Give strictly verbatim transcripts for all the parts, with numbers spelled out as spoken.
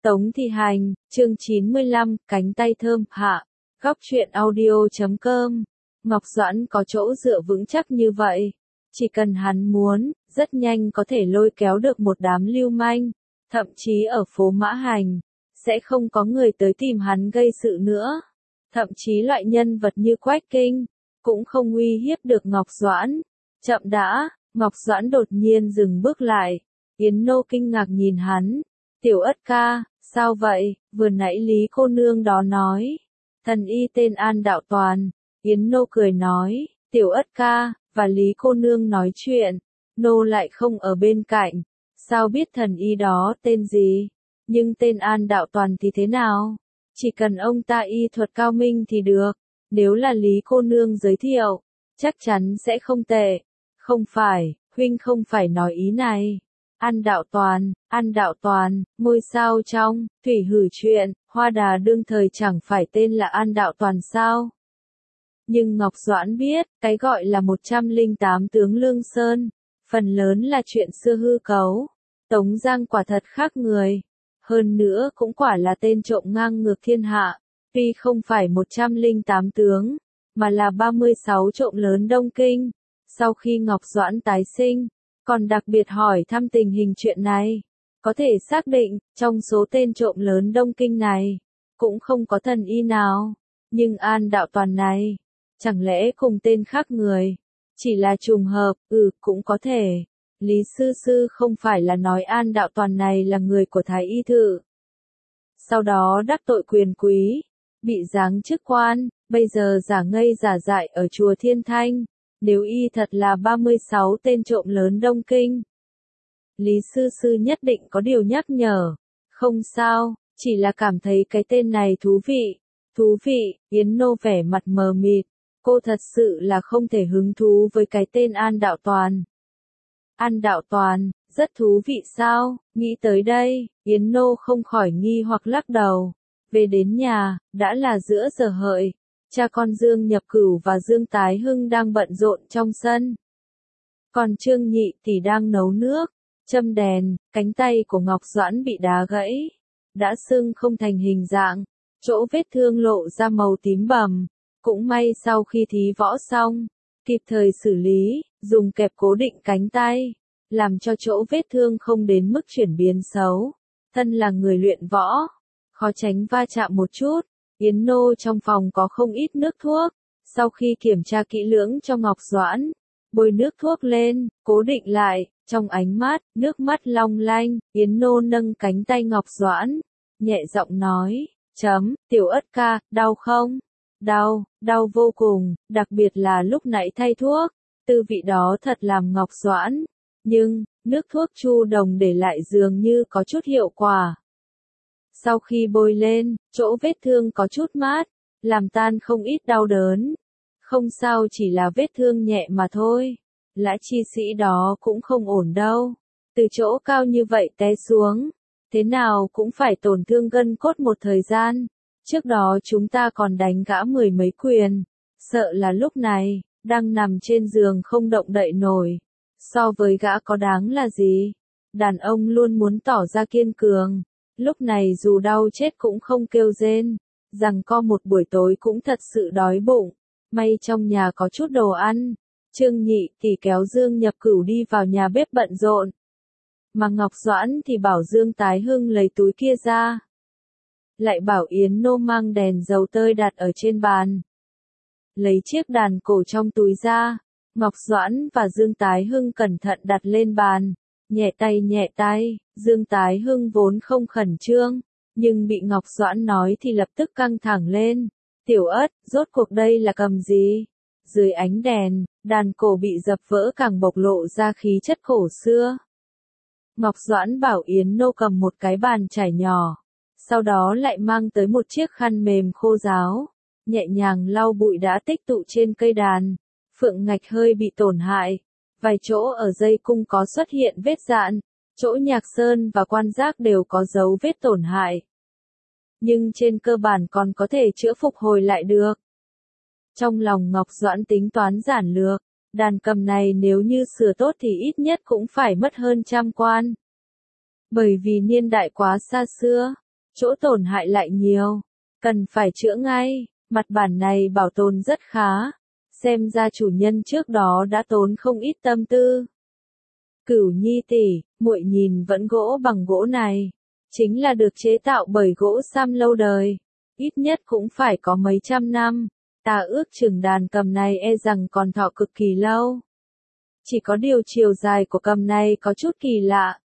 Tống Thị Hành, chương chín mươi lăm, cánh tay thơm, hạ. Góc truyện audio chấm com. Ngọc Doãn có chỗ dựa vững chắc như vậy. Chỉ cần hắn muốn, rất nhanh có thể lôi kéo được một đám lưu manh. Thậm chí ở phố Mã Hành, sẽ không có người tới tìm hắn gây sự nữa. Thậm chí loại nhân vật như Quách Kinh, cũng không uy hiếp được Ngọc Doãn. Chậm đã, Ngọc Doãn đột nhiên dừng bước lại. Yến Nô kinh ngạc nhìn hắn. Tiểu Ất ca, sao vậy? Vừa nãy Lý cô nương đó nói. Thần y tên An Đạo Toàn. Yến Nô cười nói, Tiểu Ất ca, và Lý cô nương nói chuyện. Nô lại không ở bên cạnh. Sao biết thần y đó tên gì? Nhưng tên An Đạo Toàn thì thế nào? Chỉ cần ông ta y thuật cao minh thì được. Nếu là Lý cô nương giới thiệu, chắc chắn sẽ không tệ. Không phải, huynh không phải nói ý này. An Đạo Toàn, An Đạo Toàn, ngôi sao trong, thủy hử chuyện, Hoa Đà đương thời chẳng phải tên là An Đạo Toàn sao? Nhưng Ngọc Doãn biết, cái gọi là một trăm lẻ tám tướng Lương Sơn, phần lớn là chuyện xưa hư cấu. Tống Giang quả thật khác người. Hơn nữa cũng quả là tên trộm ngang ngược thiên hạ. Tuy không phải một trăm lẻ tám tướng, mà là ba mươi sáu trộm lớn Đông Kinh. Sau khi Ngọc Doãn tái sinh, còn đặc biệt hỏi thăm tình hình chuyện này. Có thể xác định, trong số tên trộm lớn Đông Kinh này, cũng không có thần y nào. Nhưng An Đạo Toàn này, chẳng lẽ cùng tên khác người? Chỉ là trùng hợp, ừ, cũng có thể. Lý sư sư không phải là nói An Đạo Toàn này là người của Thái Y Thự. Sau đó đắc tội quyền quý, bị giáng chức quan, bây giờ giả ngây giả dại ở chùa Thiên Thanh. Nếu y thật là ba mươi sáu tên trộm lớn Đông Kinh, Lý sư sư nhất định có điều nhắc nhở. Không sao, chỉ là cảm thấy cái tên này thú vị. Thú vị, Yến Nô vẻ mặt mờ mịt. Cô thật sự là không thể hứng thú với cái tên An Đạo Toàn. An Đạo Toàn, rất thú vị sao? Nghĩ tới đây, Yến Nô không khỏi nghi hoặc lắc đầu. Về đến nhà, đã là giữa giờ hợi. Cha con Dương Nhập Cửu và Dương Tái Hưng đang bận rộn trong sân. Còn Trương Nhị thì đang nấu nước, châm đèn, cánh tay của Ngọc Doãn bị đá gãy. Đã sưng không thành hình dạng, chỗ vết thương lộ ra màu tím bầm. Cũng may sau khi thí võ xong, kịp thời xử lý, dùng kẹp cố định cánh tay, làm cho chỗ vết thương không đến mức chuyển biến xấu. Thân là người luyện võ, khó tránh va chạm một chút. Yến Nô trong phòng có không ít nước thuốc. Sau khi kiểm tra kỹ lưỡng cho Ngọc Doãn, bôi nước thuốc lên, cố định lại, trong ánh mắt, nước mắt long lanh, Yến Nô nâng cánh tay Ngọc Doãn, nhẹ giọng nói, chấm, Tiểu Ất ca, đau không? Đau, đau vô cùng, đặc biệt là lúc nãy thay thuốc, tư vị đó thật làm Ngọc Doãn. Nhưng, nước thuốc Chu Đồng để lại dường như có chút hiệu quả. Sau khi bôi lên, chỗ vết thương có chút mát, làm tan không ít đau đớn. Không sao, chỉ là vết thương nhẹ mà thôi. Lã chi sĩ đó cũng không ổn đâu. Từ chỗ cao như vậy té xuống, thế nào cũng phải tổn thương gân cốt một thời gian. Trước đó chúng ta còn đánh gã mười mấy quyền. Sợ là lúc này, đang nằm trên giường không động đậy nổi. So với gã có đáng là gì? Đàn ông luôn muốn tỏ ra kiên cường. Lúc này dù đau chết cũng không kêu rên. Rằng co một buổi tối cũng thật sự đói bụng. May trong nhà có chút đồ ăn. Trương Nhị thì kéo Dương Nhập Cửu đi vào nhà bếp bận rộn. Mà Ngọc Doãn thì bảo Dương Tái Hưng lấy túi kia ra. Lại bảo Yến Nô mang đèn dầu tơi đặt ở trên bàn. Lấy chiếc đàn cổ trong túi ra. Ngọc Doãn và Dương Tái Hưng cẩn thận đặt lên bàn. Nhẹ tay nhẹ tay, Dương Tái Hưng vốn không khẩn trương, nhưng bị Ngọc Doãn nói thì lập tức căng thẳng lên. Tiểu Ất, rốt cuộc đây là cầm gì? Dưới ánh đèn, đàn cổ bị dập vỡ càng bộc lộ ra khí chất cổ xưa. Ngọc Doãn bảo Yến Nô cầm một cái bàn chải nhỏ, sau đó lại mang tới một chiếc khăn mềm khô ráo, nhẹ nhàng lau bụi đã tích tụ trên cây đàn. Phượng ngạch hơi bị tổn hại. Vài chỗ ở dây cung có xuất hiện vết dạn, chỗ nhạc sơn và quan giác đều có dấu vết tổn hại. Nhưng trên cơ bản còn có thể chữa phục hồi lại được. Trong lòng Ngọc Doãn tính toán giản lược, đàn cầm này nếu như sửa tốt thì ít nhất cũng phải mất hơn trăm quan. Bởi vì niên đại quá xa xưa, chỗ tổn hại lại nhiều, cần phải chữa ngay. Mặt bản này bảo tồn rất khá, xem ra chủ nhân trước đó đã tốn không ít tâm tư. Cửu Nhi tỷ, muội nhìn vẫn gỗ bằng gỗ này, chính là được chế tạo bởi gỗ sam lâu đời, ít nhất cũng phải có mấy trăm năm. Ta ước chừng đàn cầm này e rằng còn thọ cực kỳ lâu. Chỉ có điều chiều dài của cầm này có chút kỳ lạ.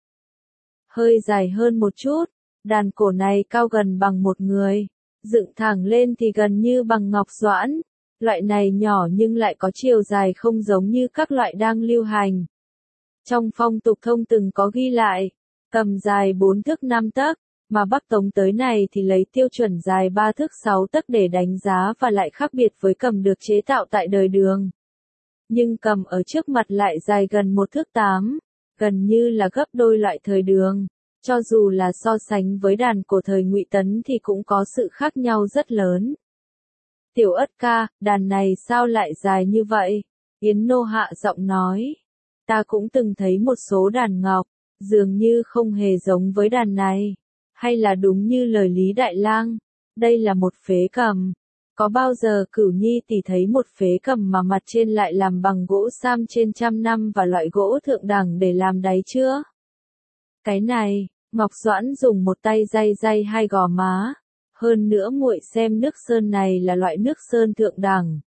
Hơi dài hơn một chút, đàn cổ này cao gần bằng một người, dựng thẳng lên thì gần như bằng ngọc doãn. Loại này nhỏ nhưng lại có chiều dài không giống như các loại đang lưu hành. Trong phong tục thông từng có ghi lại, cầm dài bốn thước năm tấc, mà Bắc Tống tới này thì lấy tiêu chuẩn dài ba thước sáu tấc để đánh giá và lại khác biệt với cầm được chế tạo tại đời Đường. Nhưng cầm ở trước mặt lại dài gần một thước tám, gần như là gấp đôi loại thời Đường. Cho dù là so sánh với đàn cổ thời Ngụy Tấn thì cũng có sự khác nhau rất lớn. Tiểu Ất ca, đàn này sao lại dài như vậy? Yến Nô hạ giọng nói. Ta cũng từng thấy một số đàn ngọc, dường như không hề giống với đàn này. Hay là đúng như lời Lý Đại Lang, đây là một phế cầm. Có bao giờ Cửu Nhi tỷ thấy một phế cầm mà mặt trên lại làm bằng gỗ sam trên trăm năm và loại gỗ thượng đẳng để làm đáy chưa? Cái này, Ngọc Doãn dùng một tay day day hai gò má. Hơn nữa muội xem nước sơn này là loại nước sơn thượng đẳng.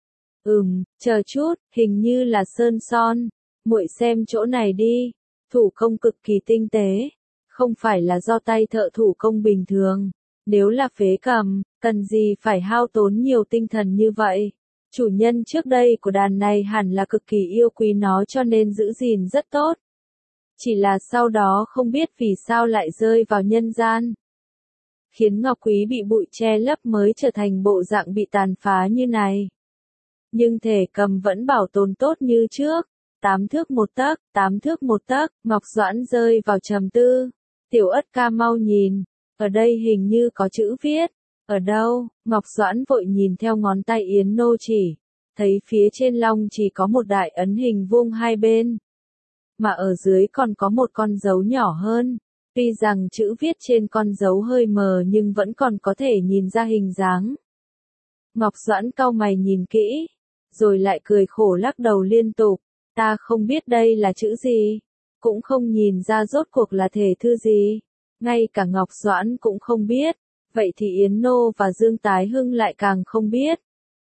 Ừm, chờ chút, hình như là sơn son. Muội xem chỗ này đi, thủ công cực kỳ tinh tế, không phải là do tay thợ thủ công bình thường. Nếu là phế cầm, cần gì phải hao tốn nhiều tinh thần như vậy? Chủ nhân trước đây của đàn này hẳn là cực kỳ yêu quý nó cho nên giữ gìn rất tốt. Chỉ là sau đó không biết vì sao lại rơi vào nhân gian. Khiến ngọc quý bị bụi che lấp mới trở thành bộ dạng bị tàn phá như này. Nhưng thể cầm vẫn bảo tồn tốt như trước. Tám thước một tấc, tám thước một tấc, Ngọc Doãn rơi vào trầm tư. Tiểu Ất ca mau nhìn, ở đây hình như có chữ viết. Ở đâu? Ngọc Doãn vội nhìn theo ngón tay Yến Nô chỉ, thấy phía trên long chỉ có một đại ấn hình vuông hai bên. Mà ở dưới còn có một con dấu nhỏ hơn. Tuy rằng chữ viết trên con dấu hơi mờ nhưng vẫn còn có thể nhìn ra hình dáng. Ngọc Doãn cau mày nhìn kỹ, rồi lại cười khổ lắc đầu liên tục. Ta không biết đây là chữ gì, cũng không nhìn ra rốt cuộc là thể thư gì. Ngay cả Ngọc Doãn cũng không biết, vậy thì Yến Nô và Dương Tái Hưng lại càng không biết.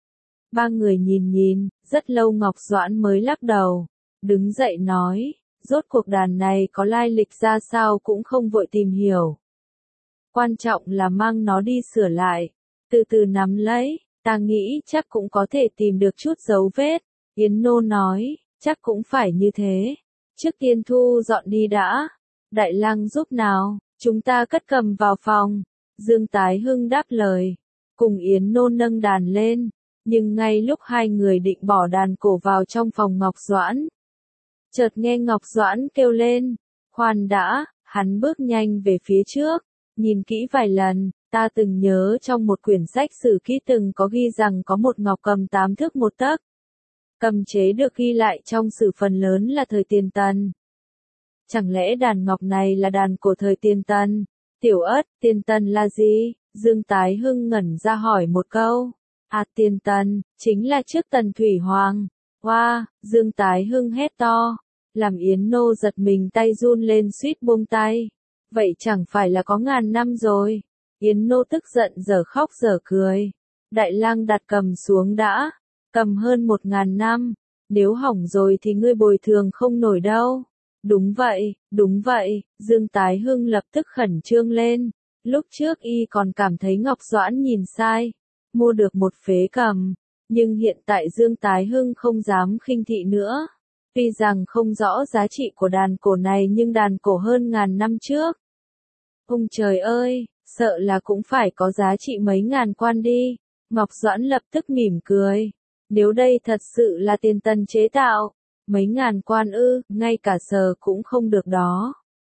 Ba người nhìn nhìn, rất lâu Ngọc Doãn mới lắc đầu, đứng dậy nói, rốt cuộc đàn này có lai lịch ra sao cũng không vội tìm hiểu. Quan trọng là mang nó đi sửa lại, từ từ nắm lấy, ta nghĩ chắc cũng có thể tìm được chút dấu vết. Yến Nô nói, chắc cũng phải như thế. Trước tiên thu dọn đi đã. Đại Lang giúp nào, chúng ta cất cầm vào phòng. Dương Tái Hưng đáp lời, cùng Yến Nô nâng đàn lên. Nhưng ngay lúc hai người định bỏ đàn cổ vào trong phòng Ngọc Doãn, chợt nghe Ngọc Doãn kêu lên, khoan đã, hắn bước nhanh về phía trước, nhìn kỹ vài lần, ta từng nhớ trong một quyển sách sử ký từng có ghi rằng có một ngọc cầm tám thước một tấc. Cầm chế được ghi lại trong sử phần lớn là thời Tiền Tần. Chẳng lẽ đàn ngọc này là đàn cổ thời Tiền Tần? Tiểu Ất, Tiền Tần là gì? Dương Tái Hưng ngẩn ra hỏi một câu. À Tiền Tần, chính là trước Tần Thủy Hoàng. Hoa, wow, Dương Tái Hưng hét to, làm Yến Nô giật mình tay run lên suýt buông tay. Vậy chẳng phải là có ngàn năm rồi. Yến Nô tức giận giờ khóc giờ cười. Đại Lang đặt cầm xuống đã. Cầm hơn một ngàn năm. Nếu hỏng rồi thì ngươi bồi thường không nổi đâu. Đúng vậy, đúng vậy. Dương Tái Hưng lập tức khẩn trương lên. Lúc trước y còn cảm thấy Ngọc Doãn nhìn sai. Mua được một phế cầm. Nhưng hiện tại Dương Tái Hưng không dám khinh thị nữa. Tuy rằng không rõ giá trị của đàn cổ này nhưng đàn cổ hơn ngàn năm trước. Ông trời ơi, sợ là cũng phải có giá trị mấy ngàn quan đi. Ngọc Doãn lập tức mỉm cười. Nếu đây thật sự là Tiền Tần chế tạo, mấy ngàn quan ư, ngay cả sờ cũng không được đó.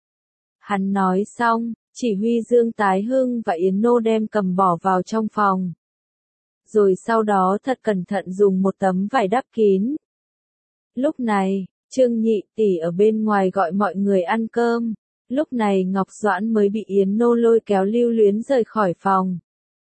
Hắn nói xong, chỉ huy Dương Tái Hưng và Yến Nô đem cầm bỏ vào trong phòng. Rồi sau đó thật cẩn thận dùng một tấm vải đắp kín. Lúc này, Trương Nhị tỷ ở bên ngoài gọi mọi người ăn cơm. Lúc này Ngọc Doãn mới bị Yến Nô lôi kéo lưu luyến rời khỏi phòng.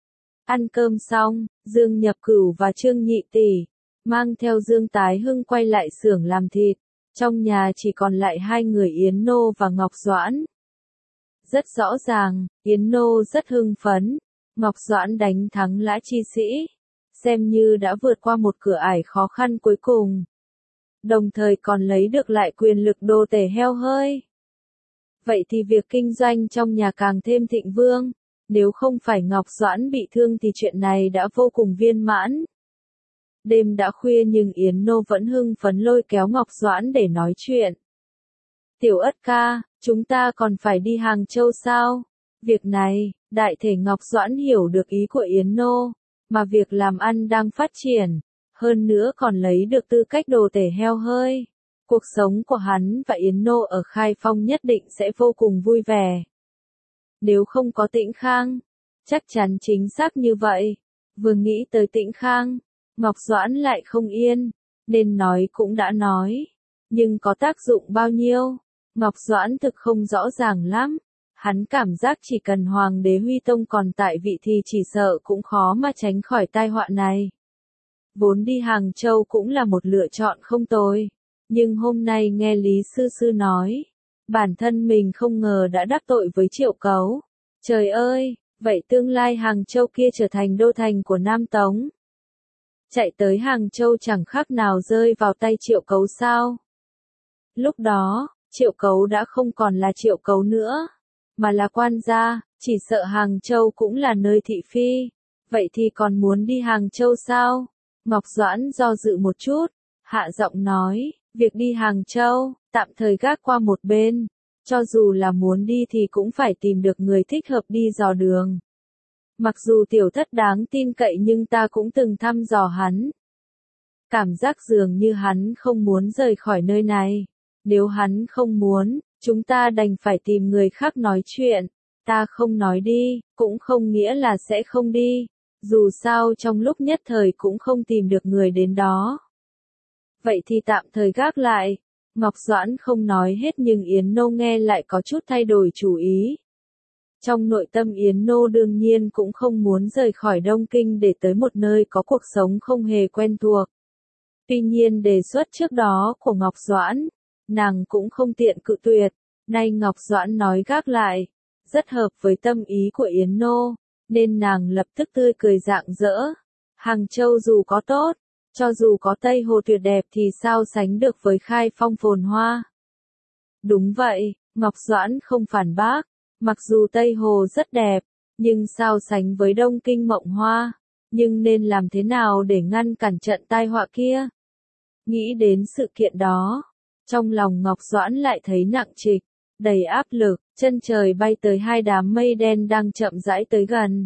Ăn cơm xong, Dương Nhập Cửu và Trương Nhị Tỷ mang theo Dương Tái Hưng quay lại xưởng làm thịt. Trong nhà chỉ còn lại hai người Yến Nô và Ngọc Doãn. Rất rõ ràng, Yến Nô rất hưng phấn. Ngọc Doãn đánh thắng Lã Chi Sĩ, xem như đã vượt qua một cửa ải khó khăn cuối cùng. Đồng thời còn lấy được lại quyền lực đô tể heo hơi. Vậy thì việc kinh doanh trong nhà càng thêm thịnh vượng. Nếu không phải Ngọc Doãn bị thương thì chuyện này đã vô cùng viên mãn. Đêm đã khuya nhưng Yến Nô vẫn hưng phấn lôi kéo Ngọc Doãn để nói chuyện. Tiểu Ất ca, chúng ta còn phải đi Hàng Châu sao? Việc này, đại thể Ngọc Doãn hiểu được ý của Yến Nô, mà việc làm ăn đang phát triển, hơn nữa còn lấy được tư cách đồ tể heo hơi. Cuộc sống của hắn và Yến Nô ở Khai Phong nhất định sẽ vô cùng vui vẻ. Nếu không có Tĩnh Khang, chắc chắn chính xác như vậy. Vừa nghĩ tới Tĩnh Khang, Ngọc Doãn lại không yên, nên nói cũng đã nói, nhưng có tác dụng bao nhiêu, Ngọc Doãn thực không rõ ràng lắm. Hắn cảm giác chỉ cần Hoàng đế Huy Tông còn tại vị thì chỉ sợ cũng khó mà tránh khỏi tai họa này. Vốn đi Hàng Châu cũng là một lựa chọn không tồi, nhưng hôm nay nghe Lý Sư Sư nói, bản thân mình không ngờ đã đắc tội với Triệu Cấu. Trời ơi, vậy tương lai Hàng Châu kia trở thành đô thành của Nam Tống. Chạy tới Hàng Châu chẳng khác nào rơi vào tay Triệu Cấu sao? Lúc đó, Triệu Cấu đã không còn là Triệu Cấu nữa, mà là quan gia, chỉ sợ Hàng Châu cũng là nơi thị phi. Vậy thì còn muốn đi Hàng Châu sao? Ngọc Doãn do dự một chút, hạ giọng nói, việc đi Hàng Châu, tạm thời gác qua một bên. Cho dù là muốn đi thì cũng phải tìm được người thích hợp đi dò đường. Mặc dù tiểu thất đáng tin cậy nhưng ta cũng từng thăm dò hắn. Cảm giác dường như hắn không muốn rời khỏi nơi này. Nếu hắn không muốn, chúng ta đành phải tìm người khác nói chuyện. Ta không nói đi, cũng không nghĩa là sẽ không đi. Dù sao trong lúc nhất thời cũng không tìm được người đến đó. Vậy thì tạm thời gác lại. Ngọc Doãn không nói hết nhưng Yến Nô nghe lại có chút thay đổi chủ ý. Trong nội tâm Yến Nô đương nhiên cũng không muốn rời khỏi Đông Kinh để tới một nơi có cuộc sống không hề quen thuộc. Tuy nhiên đề xuất trước đó của Ngọc Doãn, nàng cũng không tiện cự tuyệt. Nay Ngọc Doãn nói gác lại, rất hợp với tâm ý của Yến Nô, nên nàng lập tức tươi cười rạng rỡ. Hàng Châu dù có tốt, cho dù có Tây Hồ tuyệt đẹp thì sao sánh được với Khai Phong phồn hoa. Đúng vậy, Ngọc Doãn không phản bác, mặc dù Tây Hồ rất đẹp, nhưng sao sánh với Đông Kinh mộng hoa, nhưng nên làm thế nào để ngăn cản trận tai họa kia? Nghĩ đến sự kiện đó, trong lòng Ngọc Doãn lại thấy nặng trịch, đầy áp lực, chân trời bay tới hai đám mây đen đang chậm rãi tới gần.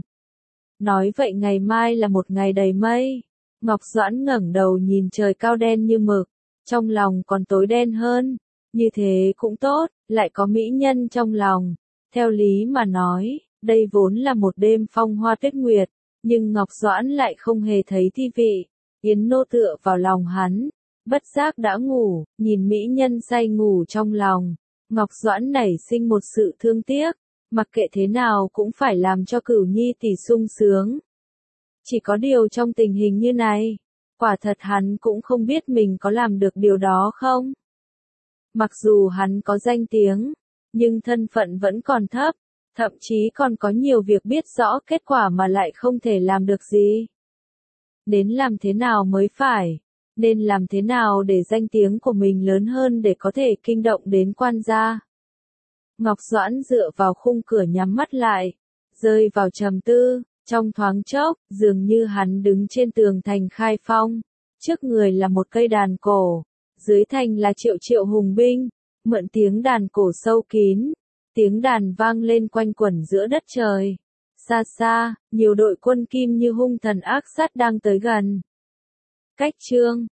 Nói vậy ngày mai là một ngày đầy mây. Ngọc Doãn ngẩng đầu nhìn trời cao đen như mực, trong lòng còn tối đen hơn, như thế cũng tốt, lại có mỹ nhân trong lòng. Theo lý mà nói, đây vốn là một đêm phong hoa tuyết nguyệt, nhưng Ngọc Doãn lại không hề thấy thi vị. Yến Nô tựa vào lòng hắn, bất giác đã ngủ, nhìn mỹ nhân say ngủ trong lòng. Ngọc Doãn nảy sinh một sự thương tiếc, mặc kệ thế nào cũng phải làm cho Cửu Nhi tỷ sung sướng. Chỉ có điều trong tình hình như này, quả thật hắn cũng không biết mình có làm được điều đó không. Mặc dù hắn có danh tiếng, nhưng thân phận vẫn còn thấp, thậm chí còn có nhiều việc biết rõ kết quả mà lại không thể làm được gì. Đến làm thế nào mới phải, nên làm thế nào để danh tiếng của mình lớn hơn để có thể kinh động đến quan gia. Ngọc Doãn dựa vào khung cửa nhắm mắt lại, rơi vào trầm tư. Trong thoáng chốc, dường như hắn đứng trên tường thành Khai Phong, trước người là một cây đàn cổ, dưới thành là triệu triệu hùng binh, mượn tiếng đàn cổ sâu kín, tiếng đàn vang lên quanh quẩn giữa đất trời. Xa xa, nhiều đội quân kim như hung thần ác sát đang tới gần. Cách chương